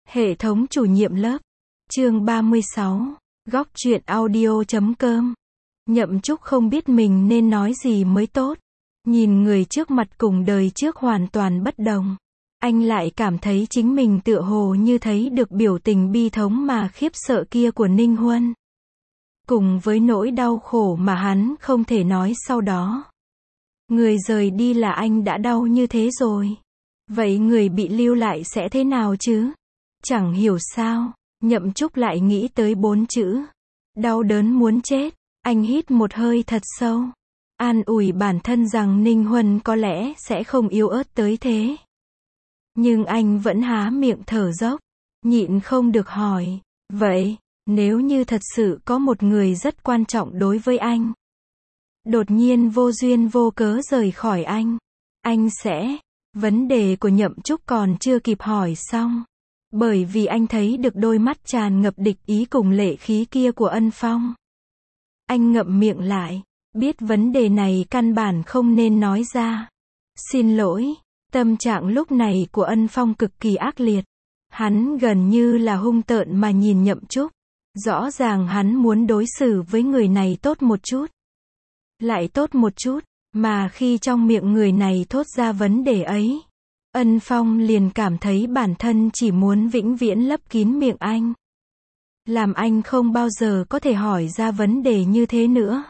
Hệ thống chủ nhiệm lớp. Chương 36. Góc truyện audio.com. Nhậm Trúc không biết mình nên nói gì mới tốt. Nhìn người trước mặt cùng đời trước hoàn toàn bất đồng. Anh lại cảm thấy chính mình tựa hồ như thấy được biểu tình bi thống mà khiếp sợ kia của Ninh Huân. Cùng với nỗi đau khổ mà hắn không thể nói sau đó. Người rời đi là anh đã đau như thế rồi. Vậy người bị lưu lại sẽ thế nào chứ? Chẳng hiểu sao, Nhậm Trúc lại nghĩ tới 4 chữ. Đau đớn muốn chết. Anh hít một hơi thật sâu. An ủi bản thân rằng Ninh Huân có lẽ sẽ không yếu ớt tới thế. Nhưng anh vẫn há miệng thở dốc. Nhịn không được hỏi. Vậy, nếu như thật sự có một người rất quan trọng đối với anh. Đột nhiên vô duyên vô cớ rời khỏi anh sẽ... Vấn đề của Nhậm Trúc còn chưa kịp hỏi xong. Bởi vì anh thấy được đôi mắt tràn ngập địch ý cùng lệ khí kia của Ân Phong. Anh ngậm miệng lại, biết vấn đề này căn bản không nên nói ra. Xin lỗi, tâm trạng lúc này của Ân Phong cực kỳ ác liệt. Hắn gần như là hung tợn mà nhìn Nhậm Trúc. Rõ ràng hắn muốn đối xử với người này tốt một chút. Lại tốt một chút, mà khi trong miệng người này thốt ra vấn đề ấy. Ân Phong liền cảm thấy bản thân chỉ muốn vĩnh viễn lấp kín miệng anh. Làm anh không bao giờ có thể hỏi ra vấn đề như thế nữa.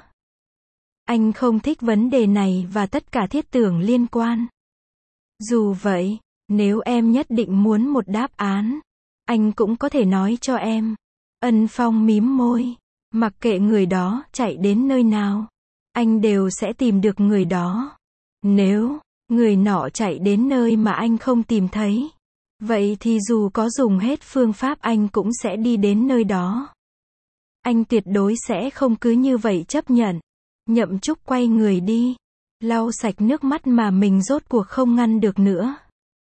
Anh không thích vấn đề này và tất cả thiết tưởng liên quan. Dù vậy, nếu em nhất định muốn một đáp án, anh cũng có thể nói cho em. Ân Phong mím môi. Mặc kệ người đó chạy đến nơi nào, anh đều sẽ tìm được người đó. Nếu người nọ chạy đến nơi mà anh không tìm thấy, vậy thì dù có dùng hết phương pháp anh cũng sẽ đi đến nơi đó. Anh tuyệt đối sẽ không cứ như vậy chấp nhận. Nhậm Trúc quay người đi, lau sạch nước mắt mà mình rốt cuộc không ngăn được nữa.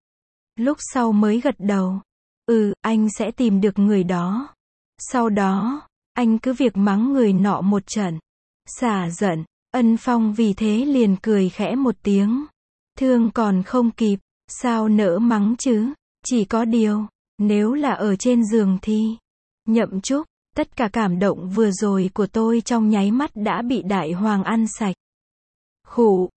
Lúc sau mới gật đầu. Anh sẽ tìm được người đó. Sau đó, anh cứ việc mắng người nọ một trận. Xả giận. Ân Phong vì thế liền cười khẽ một tiếng. Thương còn không kịp, sao nỡ mắng chứ? Chỉ có điều, nếu là ở trên giường thì... Nhậm Trúc, tất cả cảm động vừa rồi của tôi trong nháy mắt đã bị Đại Hoàng ăn sạch. Khụ,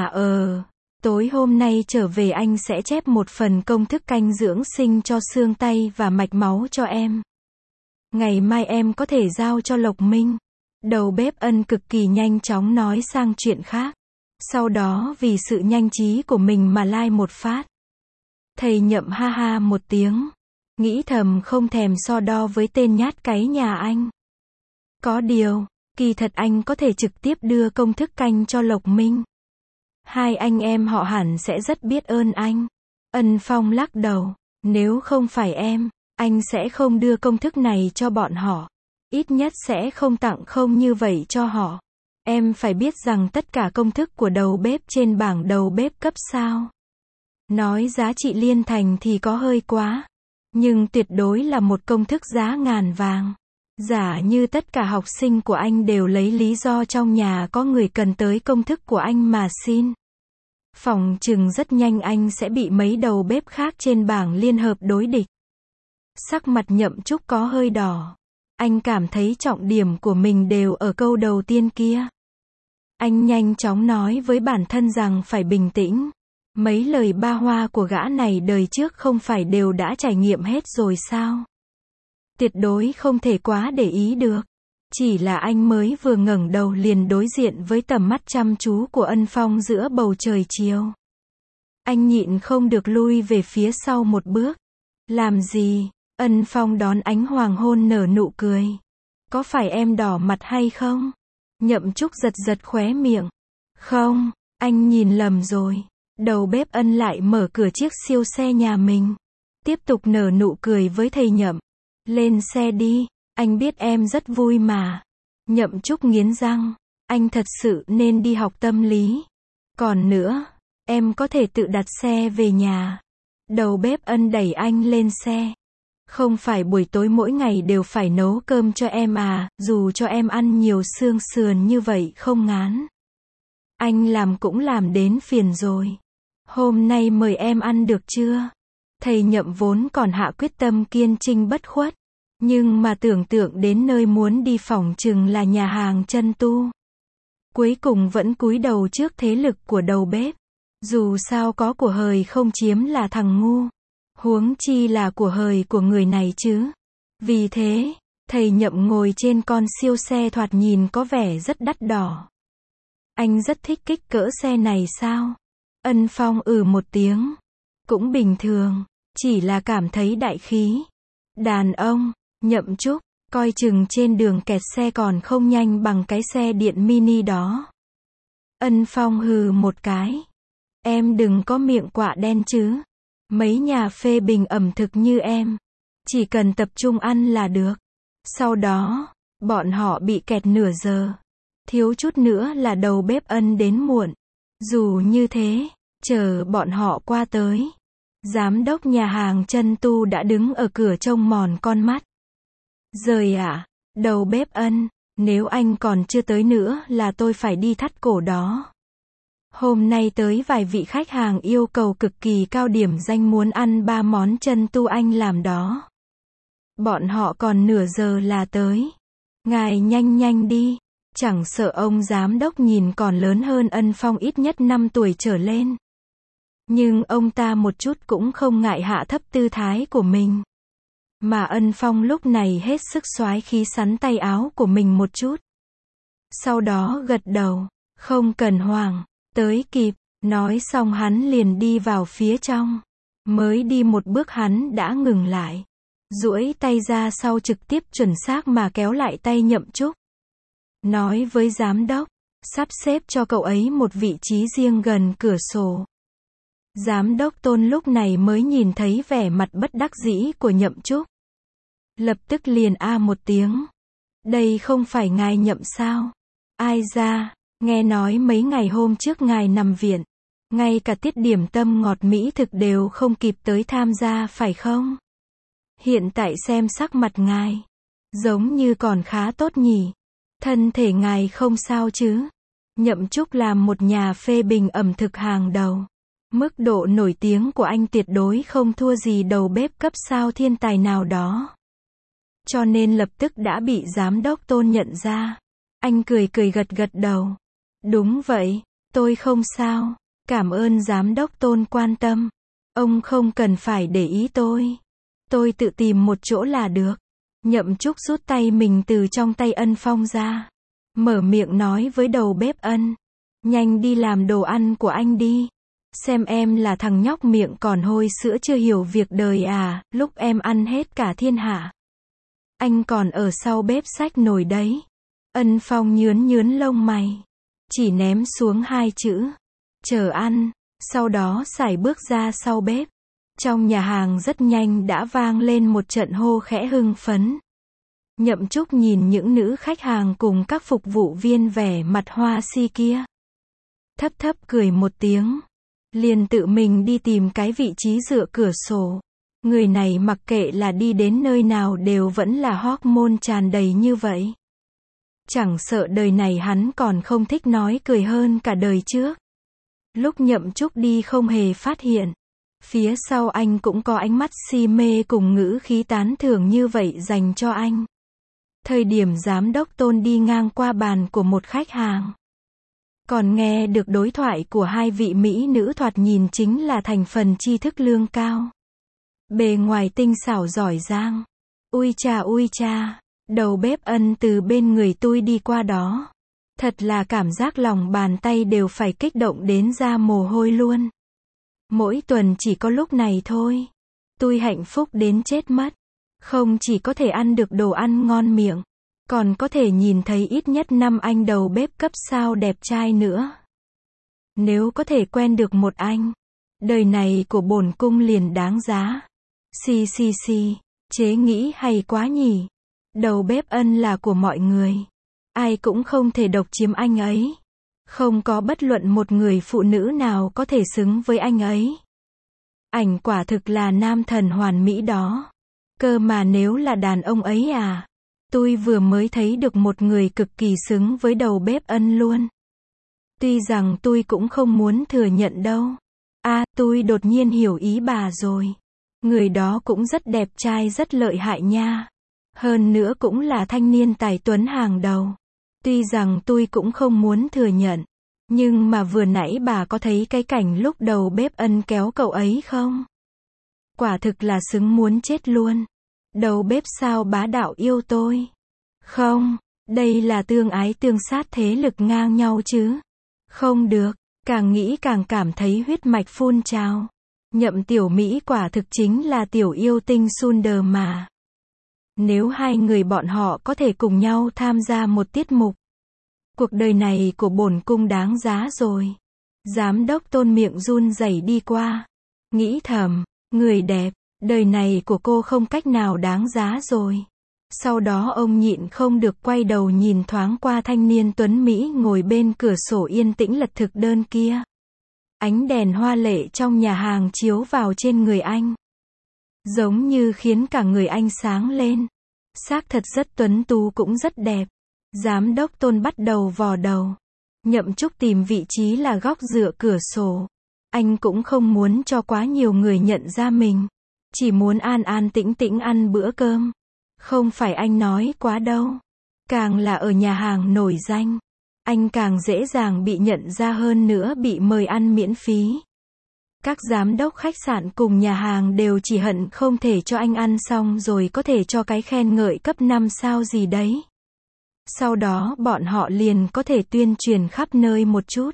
tối hôm nay trở về anh sẽ chép một phần công thức canh dưỡng sinh cho xương tay và mạch máu cho em. Ngày mai em có thể giao cho Lộc Minh. Đầu bếp Ân cực kỳ nhanh chóng nói sang chuyện khác. Sau đó vì sự nhanh trí của mình mà lai một phát. Thầy Nhậm ha ha một tiếng. Nghĩ thầm không thèm so đo với tên nhát cái nhà anh. Có điều, kỳ thật anh có thể trực tiếp đưa công thức canh cho Lộc Minh. Hai anh em họ hẳn sẽ rất biết ơn anh. Ân Phong lắc đầu. Nếu không phải em, anh sẽ không đưa công thức này cho bọn họ. Ít nhất sẽ không tặng không như vậy cho họ. Em phải biết rằng tất cả công thức của đầu bếp trên bảng đầu bếp cấp sao. Nói giá trị liên thành thì có hơi quá. Nhưng tuyệt đối là một công thức giá ngàn vàng. Giả như tất cả học sinh của anh đều lấy lý do trong nhà có người cần tới công thức của anh mà xin. Phỏng chừng rất nhanh anh sẽ bị mấy đầu bếp khác trên bảng liên hợp đối địch. Sắc mặt Nhậm Trúc có hơi đỏ. Anh cảm thấy trọng điểm của mình đều ở câu đầu tiên kia. Anh nhanh chóng nói với bản thân rằng phải bình tĩnh. Mấy lời ba hoa của gã này đời trước không phải đều đã trải nghiệm hết rồi sao? Tuyệt đối không thể quá để ý được. Chỉ là anh mới vừa ngẩng đầu liền đối diện với tầm mắt chăm chú của Ân Phong giữa bầu trời chiều. Anh nhịn không được lui về phía sau một bước. Làm gì? Ân Phong đón ánh hoàng hôn nở nụ cười. Có phải em đỏ mặt hay không? Nhậm Trúc giật giật khóe miệng. Không, anh nhìn lầm rồi. Đầu bếp Ân lại mở cửa chiếc siêu xe nhà mình. Tiếp tục nở nụ cười với thầy Nhậm. Lên xe đi, anh biết em rất vui mà. Nhậm Trúc nghiến răng. Anh thật sự nên đi học tâm lý. Còn nữa, em có thể tự đặt xe về nhà. Đầu bếp Ân đẩy anh lên xe. Không phải buổi tối mỗi ngày đều phải nấu cơm cho em à, dù cho em ăn nhiều xương sườn như vậy không ngán. Anh làm cũng làm đến phiền rồi. Hôm nay mời em ăn được chưa? Thầy Nhậm vốn còn hạ quyết tâm kiên trinh bất khuất. Nhưng mà tưởng tượng đến nơi muốn đi phỏng chừng là nhà hàng chân tu. Cuối cùng vẫn cúi đầu trước thế lực của đầu bếp. Dù sao có của hời không chiếm là thằng ngu. Huống chi là của hời của người này chứ. Vì thế, thầy Nhậm ngồi trên con siêu xe thoạt nhìn có vẻ rất đắt đỏ. Anh rất thích kích cỡ xe này sao? Ân Phong một tiếng. Cũng bình thường, chỉ là cảm thấy đại khí. Đàn ông, Nhậm Trúc, coi chừng trên đường kẹt xe còn không nhanh bằng cái xe điện mini đó. Ân Phong hừ một cái. Em đừng có miệng quạ đen chứ. Mấy nhà phê bình ẩm thực như em, chỉ cần tập trung ăn là được. Sau đó, bọn họ bị kẹt nửa giờ. Thiếu chút nữa là đầu bếp Ân đến muộn. Dù như thế, chờ bọn họ qua tới, giám đốc nhà hàng chân tu đã đứng ở cửa trông mòn con mắt. Rời ạ, đầu bếp Ân, nếu anh còn chưa tới nữa là tôi phải đi thắt cổ đó. Hôm nay tới vài vị khách hàng yêu cầu cực kỳ cao điểm danh muốn ăn 3 món chân tu anh làm đó. Bọn họ còn nửa giờ là tới. Ngài nhanh nhanh đi. Chẳng sợ ông giám đốc nhìn còn lớn hơn Ân Phong ít nhất 5 tuổi trở lên. Nhưng ông ta một chút cũng không ngại hạ thấp tư thái của mình. Mà Ân Phong lúc này hết sức soái khí sắn tay áo của mình một chút. Sau đó gật đầu, không cần hoảng, tới kịp, nói xong hắn liền đi vào phía trong. Mới đi một bước hắn đã ngừng lại. Duỗi tay ra sau trực tiếp chuẩn xác mà kéo lại tay Nhậm Trúc. Nói với giám đốc, sắp xếp cho cậu ấy một vị trí riêng gần cửa sổ. Giám đốc Tôn lúc này mới nhìn thấy vẻ mặt bất đắc dĩ của Nhậm Trúc. Lập tức liền một tiếng. Đây không phải ngài Nhậm sao? Ai ra, nghe nói mấy ngày hôm trước ngài nằm viện. Ngay cả tiết điểm tâm ngọt mỹ thực đều không kịp tới tham gia phải không? Hiện tại xem sắc mặt ngài, giống như còn khá tốt nhỉ. Thân thể ngài không sao chứ? Nhậm Trúc làm một nhà phê bình ẩm thực hàng đầu. Mức độ nổi tiếng của anh tuyệt đối không thua gì đầu bếp cấp sao thiên tài nào đó. Cho nên lập tức đã bị giám đốc Tôn nhận ra. Anh cười cười gật gật đầu. Đúng vậy, tôi không sao. Cảm ơn giám đốc Tôn quan tâm. Ông không cần phải để ý tôi. Tôi tự tìm một chỗ là được. Nhậm Trúc rút tay mình từ trong tay Ân Phong ra. Mở miệng nói với đầu bếp Ân. Nhanh đi làm đồ ăn của anh đi. Xem em là thằng nhóc miệng còn hôi sữa chưa hiểu việc đời à, lúc em ăn hết cả thiên hạ. Anh còn ở sau bếp xách nồi đấy. Ân Phong nhướn lông mày. Chỉ ném xuống 2 chữ. Chờ ăn. Sau đó sải bước ra sau bếp. Trong nhà hàng rất nhanh đã vang lên một trận hô khẽ hưng phấn. Nhậm Trúc nhìn những nữ khách hàng cùng các phục vụ viên vẻ mặt hoa si kia. Thấp thấp cười một tiếng. Liền tự mình đi tìm cái vị trí dựa cửa sổ. Người này mặc kệ là đi đến nơi nào đều vẫn là hormone tràn đầy như vậy. Chẳng sợ đời này hắn còn không thích nói cười hơn cả đời trước. Lúc Nhậm Trúc đi không hề phát hiện. Phía sau anh cũng có ánh mắt si mê cùng ngữ khí tán thưởng như vậy dành cho anh. Thời điểm giám đốc Tôn đi ngang qua bàn của một khách hàng. Còn nghe được đối thoại của 2 vị mỹ nữ thoạt nhìn chính là thành phần tri thức lương cao. Bề ngoài tinh xảo giỏi giang. Ui cha, đầu bếp Ân từ bên người tôi đi qua đó. Thật là cảm giác lòng bàn tay đều phải kích động đến ra mồ hôi luôn. Mỗi tuần chỉ có lúc này thôi. Tôi hạnh phúc đến chết mất. Không chỉ có thể ăn được đồ ăn ngon miệng, còn có thể nhìn thấy ít nhất 5 anh đầu bếp cấp sao đẹp trai nữa. Nếu có thể quen được một anh, đời này của bổn cung liền đáng giá. Xì, chế nghĩ hay quá nhỉ. Đầu bếp Ân là của mọi người. Ai cũng không thể độc chiếm anh ấy. Không có bất luận một người phụ nữ nào có thể xứng với anh ấy. Ảnh quả thực là nam thần hoàn mỹ đó. Cơ mà nếu là đàn ông ấy à, tôi vừa mới thấy được một người cực kỳ xứng với đầu bếp Ân luôn. Tuy rằng tôi cũng không muốn thừa nhận đâu. Tôi đột nhiên hiểu ý bà rồi. Người đó cũng rất đẹp trai rất lợi hại nha. Hơn nữa cũng là thanh niên tài tuấn hàng đầu. Tuy rằng tôi cũng không muốn thừa nhận. Nhưng mà vừa nãy bà có thấy cái cảnh lúc đầu bếp ân kéo cậu ấy không? Quả thực là xứng muốn chết luôn. Đầu bếp sao bá đạo yêu tôi? Không, đây là tương ái tương sát thế lực ngang nhau chứ. Không được, càng nghĩ càng cảm thấy huyết mạch phun trào. Nhậm Tiểu Mỹ quả thực chính là tiểu yêu tinh Sunder mà. Nếu hai người bọn họ có thể cùng nhau tham gia một tiết mục, cuộc đời này của bổn cung đáng giá rồi. Giám đốc Tôn miệng run rẩy đi qua. Nghĩ thầm, người đẹp, đời này của cô không cách nào đáng giá rồi. Sau đó ông nhịn không được quay đầu nhìn thoáng qua thanh niên tuấn Mỹ ngồi bên cửa sổ yên tĩnh lật thực đơn kia. Ánh đèn hoa lệ trong nhà hàng chiếu vào trên người anh. Giống như khiến cả người anh sáng lên. Xác thật rất tuấn tú cũng rất đẹp. Giám đốc Tôn bắt đầu vò đầu. Nhậm Trúc tìm vị trí là góc dựa cửa sổ. Anh cũng không muốn cho quá nhiều người nhận ra mình. Chỉ muốn an an tĩnh tĩnh ăn bữa cơm. Không phải anh nói quá đâu. Càng là ở nhà hàng nổi danh, anh càng dễ dàng bị nhận ra hơn nữa bị mời ăn miễn phí. Các giám đốc khách sạn cùng nhà hàng đều chỉ hận không thể cho anh ăn xong rồi có thể cho cái khen ngợi cấp 5 sao gì đấy. Sau đó bọn họ liền có thể tuyên truyền khắp nơi một chút.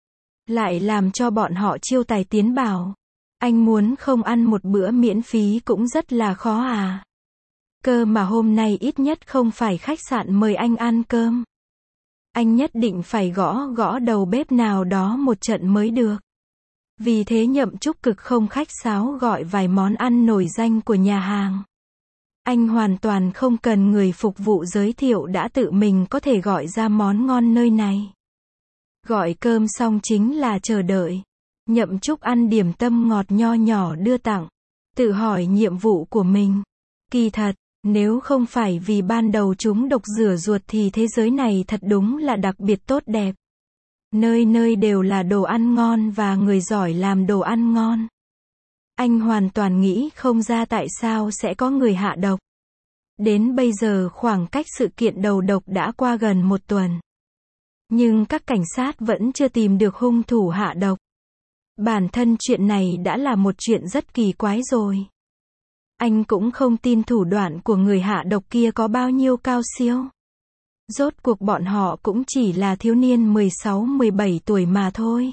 Lại làm cho bọn họ chiêu tài tiến bảo. Anh muốn không ăn một bữa miễn phí cũng rất là khó à. Cơ mà hôm nay ít nhất không phải khách sạn mời anh ăn cơm. Anh nhất định phải gõ gõ đầu bếp nào đó một trận mới được. Vì thế Nhậm Trúc cực không khách sáo gọi vài món ăn nổi danh của nhà hàng. Anh hoàn toàn không cần người phục vụ giới thiệu đã tự mình có thể gọi ra món ngon nơi này. Gọi cơm xong chính là chờ đợi. Nhậm Trúc ăn điểm tâm ngọt nho nhỏ đưa tặng. Tự hỏi nhiệm vụ của mình. Kỳ thật, nếu không phải vì ban đầu chúng độc rửa ruột thì thế giới này thật đúng là đặc biệt tốt đẹp. Nơi nơi đều là đồ ăn ngon và người giỏi làm đồ ăn ngon. Anh hoàn toàn nghĩ không ra tại sao sẽ có người hạ độc. Đến bây giờ khoảng cách sự kiện đầu độc đã qua gần 1 tuần. Nhưng các cảnh sát vẫn chưa tìm được hung thủ hạ độc. Bản thân chuyện này đã là một chuyện rất kỳ quái rồi. Anh cũng không tin thủ đoạn của người hạ độc kia có bao nhiêu cao siêu. Rốt cuộc bọn họ cũng chỉ là thiếu niên 16-17 tuổi mà thôi.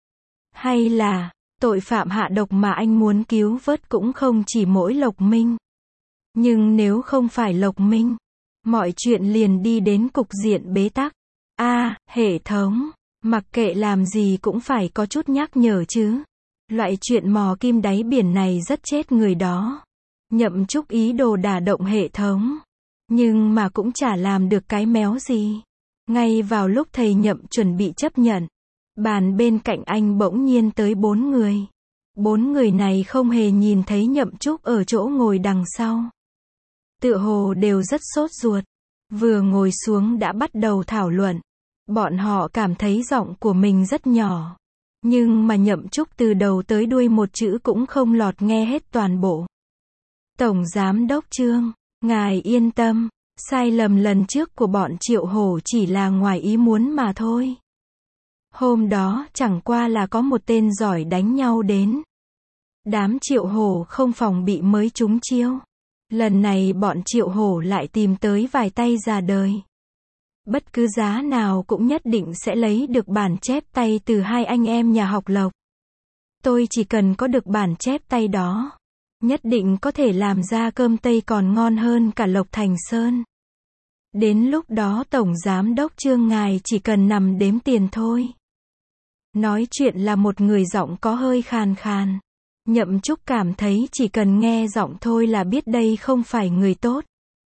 Hay là, tội phạm hạ độc mà anh muốn cứu vớt cũng không chỉ mỗi Lộc Minh. Nhưng nếu không phải Lộc Minh, mọi chuyện liền đi đến cục diện bế tắc. Hệ thống, mặc kệ làm gì cũng phải có chút nhắc nhở chứ. Loại chuyện mò kim đáy biển này rất chết người đó. Nhậm Trúc ý đồ đả động hệ thống. Nhưng mà cũng chả làm được cái méo gì. Ngay vào lúc thầy Nhậm chuẩn bị chấp nhận, bàn bên cạnh anh bỗng nhiên tới 4 người. 4 người này không hề nhìn thấy Nhậm Trúc ở chỗ ngồi đằng sau. Tựa hồ đều rất sốt ruột. Vừa ngồi xuống đã bắt đầu thảo luận. Bọn họ cảm thấy giọng của mình rất nhỏ. Nhưng mà Nhậm Trúc từ đầu tới đuôi một chữ cũng không lọt nghe hết toàn bộ. Tổng Giám đốc Trương, ngài yên tâm, sai lầm lần trước của bọn Triệu Hổ chỉ là ngoài ý muốn mà thôi. Hôm đó chẳng qua là có một tên giỏi đánh nhau đến. Đám Triệu Hổ không phòng bị mới trúng chiêu. Lần này bọn Triệu Hổ lại tìm tới vài tay già đời. Bất cứ giá nào cũng nhất định sẽ lấy được bản chép tay từ hai anh em nhà học Lộc. Tôi chỉ cần có được bản chép tay đó, nhất định có thể làm ra cơm Tây còn ngon hơn cả Lộc Thành Sơn. Đến lúc đó Tổng Giám đốc Trương ngài chỉ cần nằm đếm tiền thôi. Nói chuyện là một người giọng có hơi khàn khàn. Nhậm Trúc cảm thấy chỉ cần nghe giọng thôi là biết đây không phải người tốt.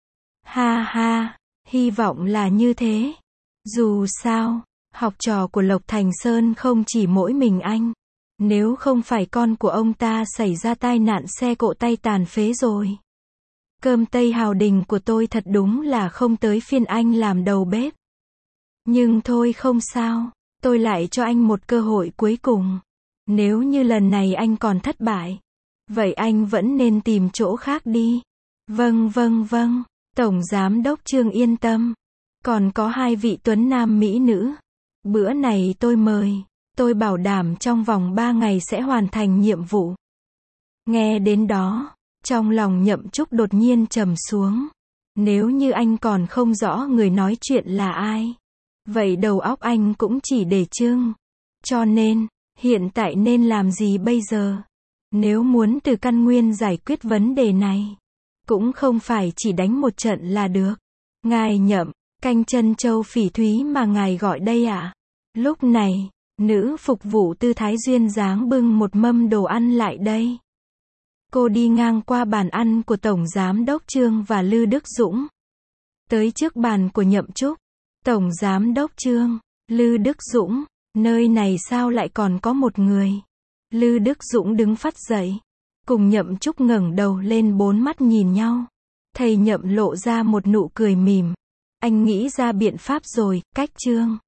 Ha ha, hy vọng là như thế. Dù sao, học trò của Lộc Thành Sơn không chỉ mỗi mình anh. Nếu không phải con của ông ta xảy ra tai nạn xe cộ tay tàn phế rồi. Cơm Tây Hào Đình của tôi thật đúng là không tới phiên anh làm đầu bếp. Nhưng thôi không sao, tôi lại cho anh một cơ hội cuối cùng. Nếu như lần này anh còn thất bại, Vậy anh vẫn nên tìm chỗ khác đi. Vâng, Tổng Giám đốc Trương yên tâm. Còn có 2 vị tuấn nam mỹ nữ. Bữa này tôi mời. Tôi bảo đảm trong vòng 3 ngày sẽ hoàn thành nhiệm vụ. Nghe đến đó, trong lòng Nhậm Trúc đột nhiên trầm xuống. Nếu như anh còn không rõ người nói chuyện là ai, vậy đầu óc anh cũng chỉ để trưng. Cho nên, hiện tại nên làm gì bây giờ? Nếu muốn từ căn nguyên giải quyết vấn đề này, cũng không phải chỉ đánh một trận là được. Ngài Nhậm, canh chân châu phỉ thúy mà ngài gọi đây ạ? Lúc này, nữ phục vụ Tư Thái duyên dáng bưng một mâm đồ ăn lại đây. Cô đi ngang qua bàn ăn của Tổng Giám đốc Trương và Lư Đức Dũng. Tới trước bàn của Nhậm Trúc. Tổng Giám đốc Trương, Lư Đức Dũng, nơi này sao lại còn có một người? Lư Đức Dũng đứng phắt dậy. Cùng Nhậm Trúc ngẩng đầu lên 4 mắt nhìn nhau. Thầy Nhậm lộ ra một nụ cười mỉm. Anh nghĩ ra biện pháp rồi, cách Trương.